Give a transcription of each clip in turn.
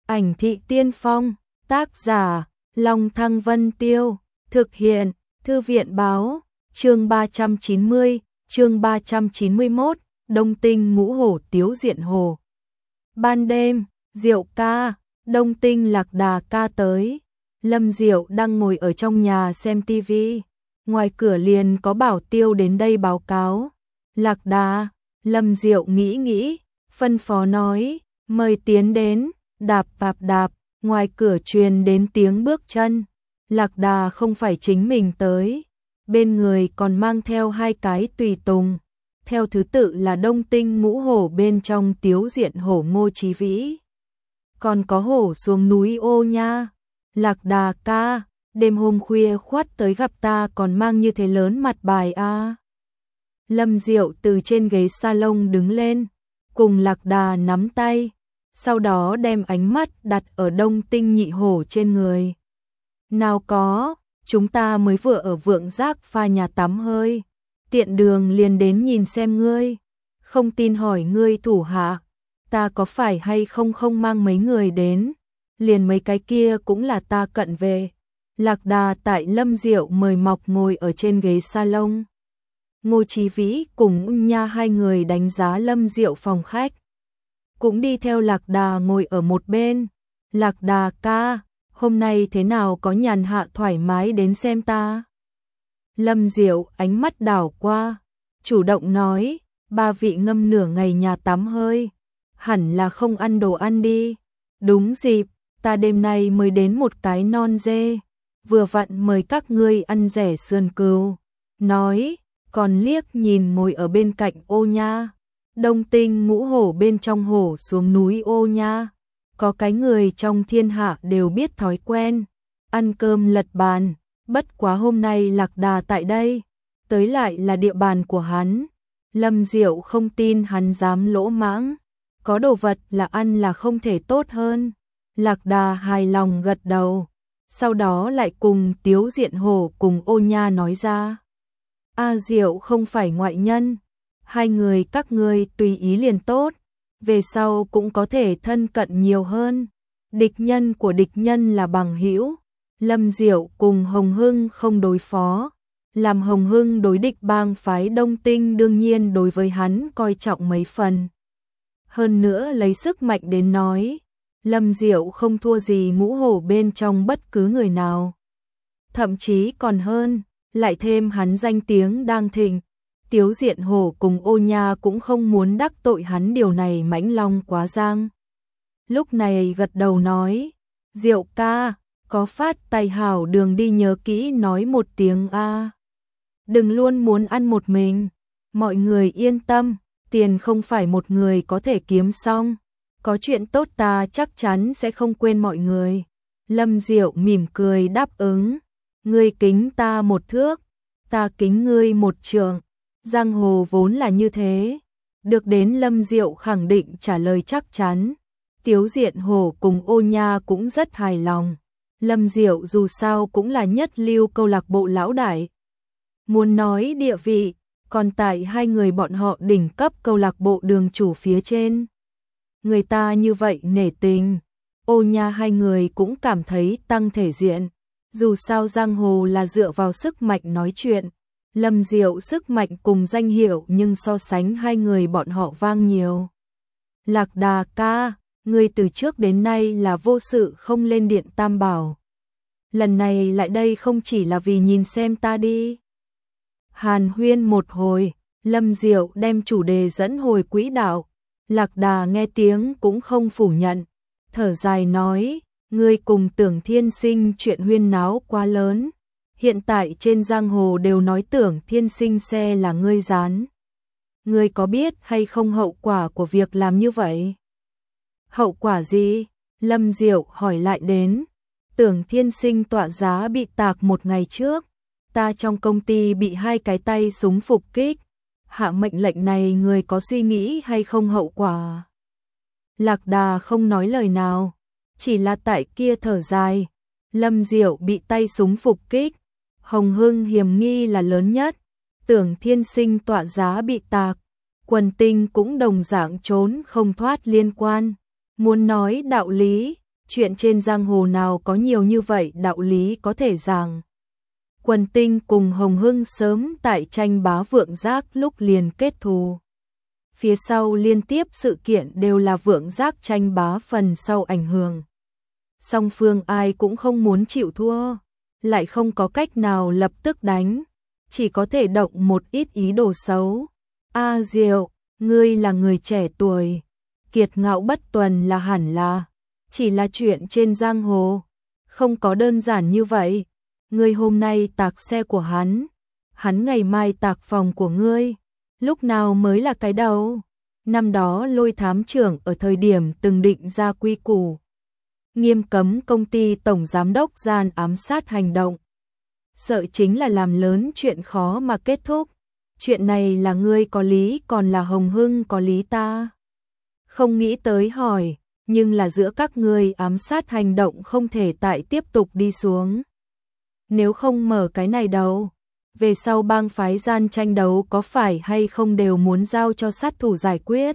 Ảnh thị tiên phong, tác giả, Long Thăng Vân Tiêu, thực hiện, Thư viện báo, chương 390, chương 391, Đông Tinh Ngũ Hổ Tiếu Diện Hồ. Ban đêm, Diệu ca, Đông Tinh Lạc Đà ca tới. Lâm Diệu đang ngồi ở trong nhà xem tivi. Ngoài cửa liền có bảo tiêu đến đây báo cáo. Lạc Đà, Lâm Diệu nghĩ, phân phó nói, mời tiến đến, đạp đạp đạp, ngoài cửa truyền đến tiếng bước chân. Lạc Đà không phải chính mình tới, bên người còn mang theo hai cái tùy tùng. Theo thứ tự là Đông Tinh Ngũ Hổ bên trong Tiếu Diện Hổ Ngô Chí Vĩ. Còn có hổ xuống núi Ô Nha. Lạc Đà ca, đêm hôm khuya khoắt tới gặp ta còn mang như thế lớn mặt bài a. Lâm Diệu từ trên ghế salon đứng lên, cùng Lạc Đà nắm tay, sau đó đem ánh mắt đặt ở Đông Tinh Nhị Hổ trên người. Nào có, chúng ta mới vừa ở Vượng Giác pha nhà tắm hơi, tiện đường liền đến nhìn xem ngươi, không tin hỏi ngươi thủ hạ, ta có phải hay không không mang mấy người đến, liền mấy cái kia cũng là ta cận về. Lạc Đà tại Lâm Diệu mời mọc ngồi ở trên ghế salon. Ngô Chí Vĩ cùng Nha hai người đánh giá Lâm Diệu phòng khách, cũng đi theo Lạc Đà ngồi ở một bên. Lạc Đà ca, hôm nay thế nào có nhàn hạ thoải mái đến xem ta? Lâm Diệu ánh mắt đảo qua, chủ động nói, ba vị ngâm nửa ngày nhà tắm hơi, hẳn là không ăn đồ ăn đi. Đúng dịp, ta đêm nay mới đến một cái non dê, vừa vặn mời các ngươi ăn rẻ sườn cừu. Nói, còn liếc nhìn ngồi ở bên cạnh Ô Nha. Đông Tinh Ngũ Hổ bên trong hổ xuống núi Ô Nha. Có cái người trong thiên hạ đều biết thói quen, ăn cơm lật bàn, bất quá hôm nay Lạc Đà tại đây, tới lại là địa bàn của hắn. Lâm Diệu không tin hắn dám lỗ mãng, có đồ vật là ăn là không thể tốt hơn. Lạc Đà hài lòng gật đầu, sau đó lại cùng Tiếu Diện Hổ cùng Ô Nha nói ra. A Diệu không phải ngoại nhân, hai người các ngươi tùy ý liền tốt, về sau cũng có thể thân cận nhiều hơn. Địch nhân của địch nhân là bằng hữu. Lâm Diệu cùng Hồng Hưng không đối phó, làm Hồng Hưng đối địch bang phái Đông Tinh đương nhiên đối với hắn coi trọng mấy phần. Hơn nữa lấy sức mạnh đến nói, Lâm Diệu không thua gì Ngũ Hổ bên trong bất cứ người nào. Thậm chí còn hơn, lại thêm hắn danh tiếng đang thịnh, Tiếu Diện Hổ cùng Ô Nha cũng không muốn đắc tội hắn, điều này mãnh long quá giang. Lúc này gật đầu nói, Diệu ca, có phát tài hảo đường đi nhớ kỹ nói một tiếng a. Đừng luôn muốn ăn một mình, mọi người yên tâm, tiền không phải một người có thể kiếm xong, có chuyện tốt ta chắc chắn sẽ không quên mọi người. Lâm Diệu mỉm cười đáp ứng, ngươi kính ta một thước, ta kính ngươi một trượng, giang hồ vốn là như thế. Được đến Lâm Diệu khẳng định trả lời chắc chắn, Tiếu Diện Hổ cùng Ô Nha cũng rất hài lòng. Lâm Diệu dù sao cũng là nhất lưu câu lạc bộ lão đại, muốn nói địa vị, còn tại hai người bọn họ đỉnh cấp câu lạc bộ đường chủ phía trên. Người ta như vậy nể tình, Ô Nha hai người cũng cảm thấy tăng thể diện. Dù sao giang hồ là dựa vào sức mạnh nói chuyện, Lâm Diệu sức mạnh cùng danh hiệu nhưng so sánh hai người bọn họ vang nhiều. Lạc Đà ca, ngươi từ trước đến nay là vô sự không lên điện Tam Bảo. Lần này lại đây không chỉ là vì nhìn xem ta đi. Hàn huyên một hồi, Lâm Diệu đem chủ đề dẫn hồi quỹ đạo. Lạc Đà nghe tiếng cũng không phủ nhận, thở dài nói, ngươi cùng Tưởng Thiên Sinh chuyện huyên náo quá lớn. Hiện tại trên giang hồ đều nói Tưởng Thiên Sinh xe là ngươi dán. Ngươi có biết hay không hậu quả của việc làm như vậy? Hậu quả gì? Lâm Diệu hỏi lại đến. Tưởng Thiên Sinh tọa giá bị tạc một ngày trước, ta trong công ty bị hai cái tay súng phục kích. Hạ mệnh lệnh này người có suy nghĩ hay không hậu quả? Lạc Đà không nói lời nào, chỉ là tại kia thở dài. Lâm Diệu bị tay súng phục kích, Hồng Hưng hiểm nghi là lớn nhất. Tưởng Thiên Sinh tọa giá bị tạc, Quần Tinh cũng đồng dạng trốn không thoát liên quan. Muốn nói đạo lý, chuyện trên giang hồ nào có nhiều như vậy đạo lý có thể giảng. Quần Tinh cùng Hồng Hưng sớm tại tranh bá Vượng Giác lúc liền kết thù. Phía sau liên tiếp sự kiện đều là Vượng Giác tranh bá phần sau ảnh hưởng. Song phương ai cũng không muốn chịu thua, lại không có cách nào lập tức đánh, chỉ có thể động một ít ý đồ xấu. A Diệu, ngươi là người trẻ tuổi, kiệt ngạo bất tuần là hẳn là, chỉ là chuyện trên giang hồ, không có đơn giản như vậy. Ngươi hôm nay tạc xe của hắn ngày mai tạc phòng của ngươi, lúc nào mới là cái đầu? Năm đó Lôi thám trưởng ở thời điểm từng định ra quy củ, nghiêm cấm công ty tổng giám đốc gian ám sát hành động. Sợ chính là làm lớn chuyện khó mà kết thúc. Chuyện này là ngươi có lý còn là Hồng Hưng có lý ta? Không nghĩ tới hỏi, nhưng là giữa các ngươi ám sát hành động không thể tại tiếp tục đi xuống. Nếu không mở cái này đâu, về sau bang phái gian tranh đấu có phải hay không đều muốn giao cho sát thủ giải quyết.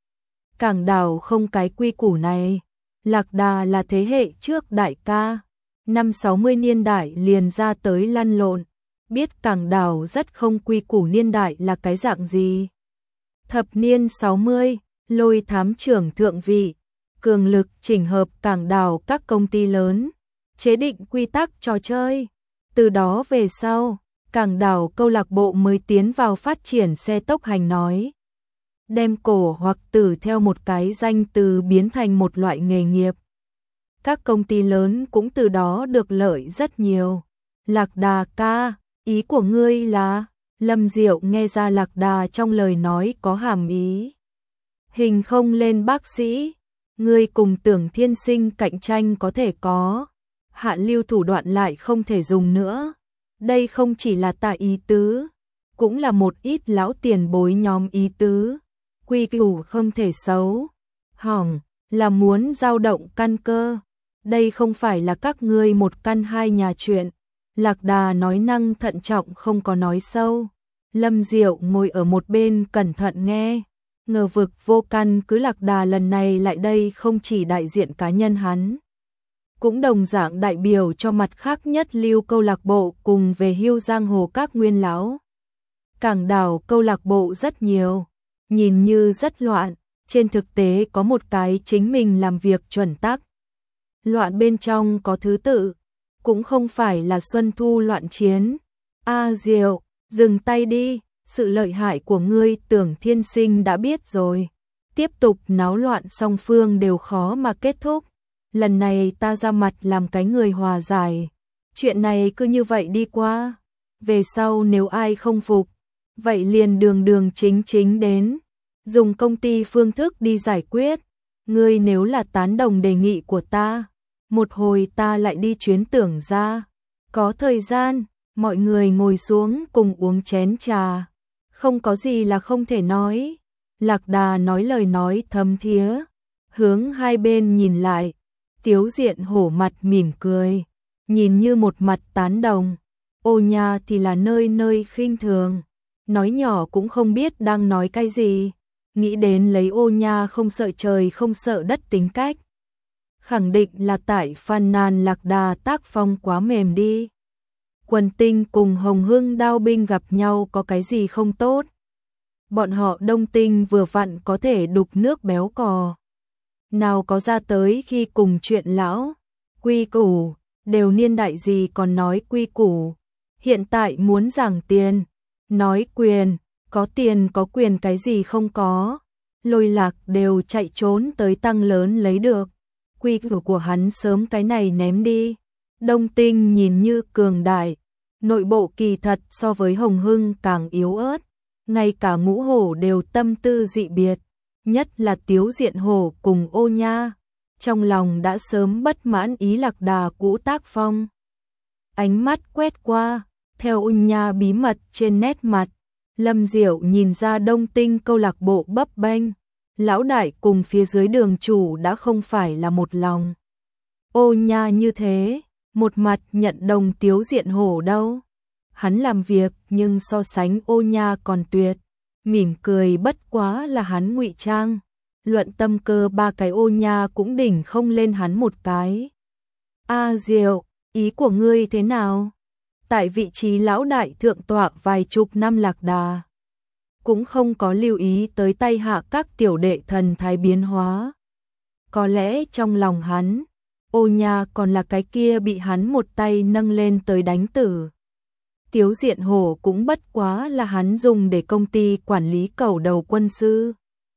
Cảng Đảo không cái quy củ này. Lạc Đà là thế hệ trước đại ca, năm 60 niên đại liền ra tới lăn lộn, biết Cảng Đảo rất không quy củ niên đại là cái dạng gì. Thập niên 60, Lôi thám trưởng thượng vị, cường lực chỉnh hợp Cảng Đảo các công ty lớn, chế định quy tắc trò chơi. Từ đó về sau, Cảng Đảo câu lạc bộ mới tiến vào phát triển xe tốc hành nói. Đem cổ hoặc tử theo một cái danh từ biến thành một loại nghề nghiệp. Các công ty lớn cũng từ đó được lợi rất nhiều. Lạc Đà ca, ý của ngươi là? Lâm Diệu nghe ra Lạc Đà trong lời nói có hàm ý. Hình không lên bác sĩ, ngươi cùng Tưởng Thiên Sinh cạnh tranh có thể có, hạ lưu thủ đoạn lại không thể dùng nữa. Đây không chỉ là ta ý tứ, cũng là một ít lão tiền bối nhóm ý tứ. Quy củ không thể xấu, hỏng, là muốn dao động căn cơ. Đây không phải là các ngươi một căn hai nhà chuyện. Lạc Đà nói năng thận trọng không có nói sâu. Lâm Diệu ngồi ở một bên cẩn thận nghe. Ngờ vực vô căn cứ Lạc Đà lần này lại đây không chỉ đại diện cá nhân hắn, cũng đồng dạng đại biểu cho mặt khác nhất lưu câu lạc bộ cùng về hưu giang hồ các nguyên lão. Cảng Đảo câu lạc bộ rất nhiều, nhìn như rất loạn, trên thực tế có một cái chính mình làm việc chuẩn tắc. Loạn bên trong có thứ tự, cũng không phải là xuân thu loạn chiến. A Diệu, dừng tay đi, sự lợi hại của ngươi Tưởng Thiên Sinh đã biết rồi. Tiếp tục náo loạn song phương đều khó mà kết thúc. Lần này ta ra mặt làm cái người hòa giải. Chuyện này cứ như vậy đi qua. Về sau nếu ai không phục, vậy liền đường đường chính chính đến, dùng công ty phương thức đi giải quyết. Ngươi nếu là tán đồng đề nghị của ta, một hồi ta lại đi chuyến Tưởng ra. Có thời gian, mọi người ngồi xuống cùng uống chén trà. Không có gì là không thể nói. Lạc Đà nói lời nói thấm thía, hướng hai bên nhìn lại. Tiếu Diện hổ mặt mỉm cười, nhìn như một mặt tán đồng. Ô Nha thì là nơi nơi khinh thường, nói nhỏ cũng không biết đang nói cái gì. Nghĩ đến lấy Ô Nha không sợ trời không sợ đất tính cách, khẳng định là tại phàn nàn Lạc Đà tác phong quá mềm đi. Quần Tinh cùng Hồng Hưng đao binh gặp nhau có cái gì không tốt. Bọn họ Đông Tinh vừa vặn có thể đục nước béo cò. Nào có ra tới khi cùng chuyện lão, quy củ, đều niên đại gì còn nói quy củ. Hiện tại muốn giảng tiền, nói quyền, có tiền có quyền cái gì không có. Lôi Lạc đều chạy trốn tới Tăng Lớn lấy được. Quy củ của hắn sớm cái này ném đi. Đông Tinh nhìn như cường đại, nội bộ kỳ thật so với Hồng Hưng càng yếu ớt. Ngay cả Ngũ Hổ đều tâm tư dị biệt, nhất là Tiếu Diện hổ cùng Ô Nha, trong lòng đã sớm bất mãn ý Lạc Đà cũ tác phong. Ánh mắt quét qua, theo Ô Nha bí mật trên nét mặt, Lâm Diệu nhìn ra Đông Tinh câu lạc bộ bấp bênh, lão đại cùng phía dưới đường chủ đã không phải là một lòng. Ô Nha như thế, một mặt nhận đồng Tiếu Diện hổ đâu. Hắn làm việc nhưng so sánh Ô Nha còn tuyệt, mỉm cười bất quá là hắn ngụy trang. luận tâm cơ ba cái ô nha cũng đỉnh không lên hắn một cái. A Diệu, ý của ngươi thế nào? Tại vị trí lão đại thượng tọa vài chục năm Lạc Đà, cũng không có lưu ý tới tay hạ các tiểu đệ thần thái biến hóa. Có lẽ trong lòng hắn, ô nha còn là cái kia bị hắn một tay nâng lên tới đánh tử. Tiếu Diện Hổ cũng bất quá là hắn dùng để công ty quản lý cẩu đầu quân sư.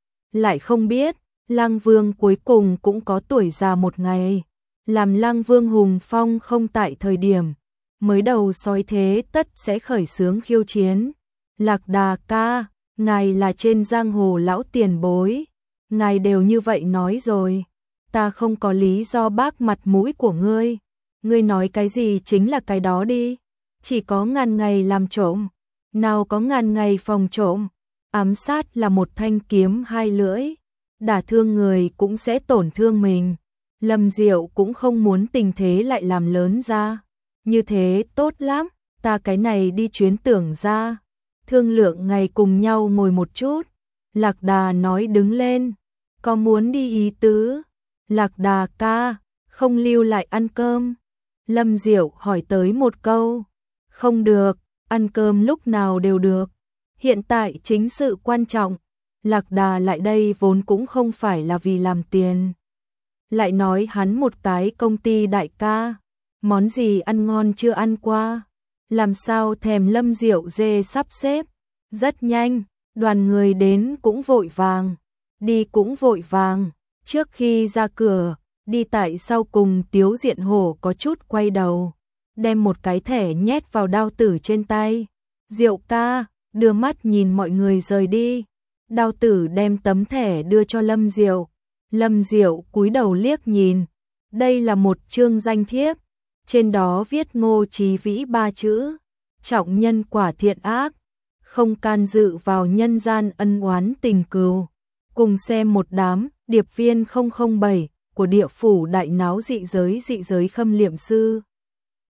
Lại không biết, Lăng Vương cuối cùng cũng có tuổi già một ngày. Làm Lăng Vương hùng phong không tại thời điểm, mới đầu soi thế tất sẽ khởi xướng khiêu chiến. Lạc Đà ca, ngài là trên giang hồ lão tiền bối. Ngài đều như vậy nói rồi. Ta không có lý do bác mặt mũi của ngươi. Ngươi nói cái gì chính là cái đó đi. Chỉ có ngàn ngày làm trộm, nào có ngàn ngày phòng trộm. Ám sát là một thanh kiếm hai lưỡi, đả thương người cũng sẽ tổn thương mình. Lâm Diệu cũng không muốn tình thế lại làm lớn ra. Như thế tốt lắm, ta cái này đi chuyến Tưởng ra, thương lượng ngày cùng nhau ngồi một chút. Lạc Đà nói đứng lên, có muốn đi ý tứ? Lạc Đà ca, không lưu lại ăn cơm? Lâm Diệu hỏi tới một câu. Không được, ăn cơm lúc nào đều được. Hiện tại chính sự quan trọng. Lạc Đà lại đây vốn cũng không phải là vì làm tiền. Lại nói hắn một cái công ty đại ca, món gì ăn ngon chưa ăn qua, làm sao thèm Lâm Diệu dê sắp xếp. Rất nhanh, đoàn người đến cũng vội vàng, đi cũng vội vàng. Trước khi ra cửa, đi tại sau cùng Tiếu Diện Hổ có chút quay đầu, đem một cái thẻ nhét vào đao tử trên tay. Diệu ca, đưa mắt nhìn mọi người rời đi. Đao tử đem tấm thẻ đưa cho Lâm Diệu. Lâm Diệu cúi đầu liếc nhìn. Đây là một chương danh thiếp. Trên đó viết Ngô Chí Vĩ ba chữ. Trọng nhân quả thiện ác, không can dự vào nhân gian ân oán tình cừu. Cùng xem một đám điệp viên 007 của địa phủ đại náo dị giới khâm liệm sư.